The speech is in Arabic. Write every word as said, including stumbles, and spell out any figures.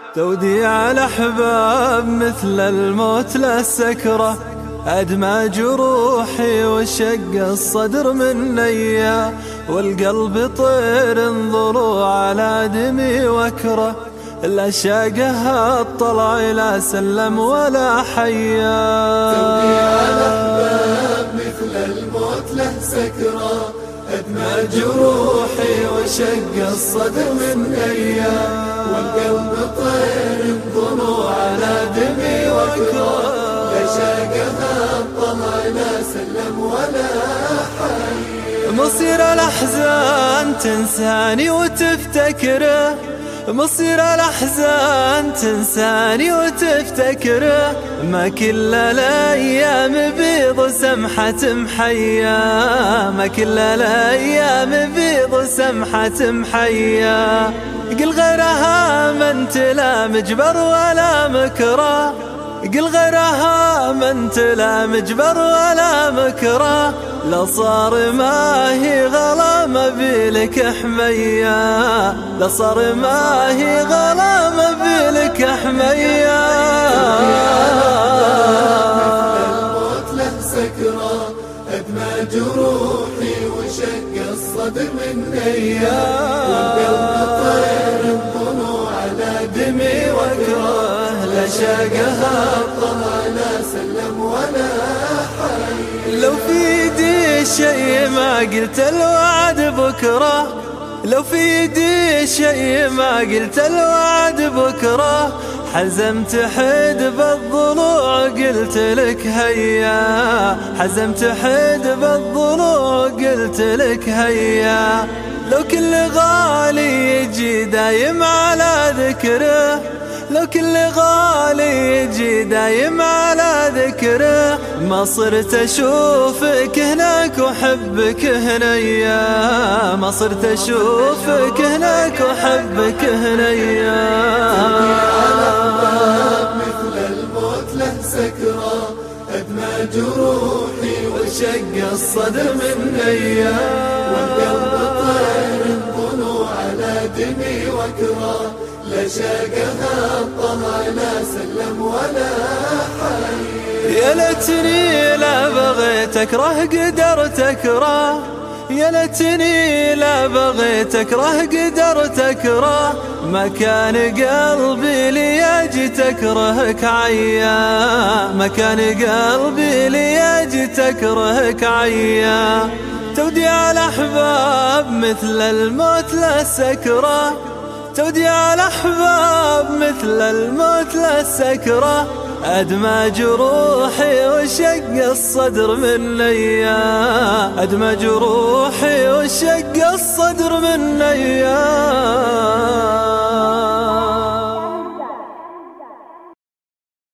توديع الأحباب مثل الموت للسكرة، أدمى جروحي وشق الصدر من نيا، والقلب طير انظروا على دمي وكره، لا شاقها الطلع لا سلم ولا حيا. توديع الأحباب مثل الموت له سكرة، أدمى جروحي وشق الصدر من نيا، والقلب طير انظروا على دمي وكره، لا شاقها الطلع لا سلم ولا حي. مصير الأحزان تنساني وتفتكره، مصير الأحزان تنساني وتفتكره، ما كل الأيام بيض سمحة محيا، ما كل الأيام بيض سمحة محيا. قل غيرها ما انت لا مجبر ولا مكره، قل غيرها ما انت لا مجبر ولا مكره، لا صار ما هي غلا ما بيلك حمية، لا صار ما هي غلا ما بيلك حمية. الموت له سكرة، أدمى جروحي وشق الصدر من نيا، والقلب طير انظروا على دمي وكره، لا شاقها الطلع لا سلم ولا حي. لو في يدي شيء ما قلت الوعد بكره، لو في يدي شيء ما قلت الوعد بكره، حزمت حد بالضلوع قلت لك هيا، حزمت حد بالضلوع قلت لك هيا. لو كل غالي يجي دايم على ذكره، لو كل غالي يجي دايم على ذكره، ما صرت أشوفك هناك وحبك هنيا، ما صرت أشوفك هناك وحبك هنيا. مثل الموت له سكرة، أدمى جروحي وشق الصدر من نيا، والقلب طير انظروا على دمي وكره، لا شاقها الطلع لا سلم ولا حي. يا ليتني لا بغيت أكره قدرت أكره، يا ليتني لا بغيت أكره قدرت أكره، ما كان قلبي ليجي تكرهك عيا، ما كان قلبي ليجي تكرهك عيا. توديع الأحباب مثل الموت للسكرة، توديع الأحباب مثل الموت للسكرة، أدمى جروحي وشق الصدر من نيا، أدمى جروحي وشق الصدر من نيا.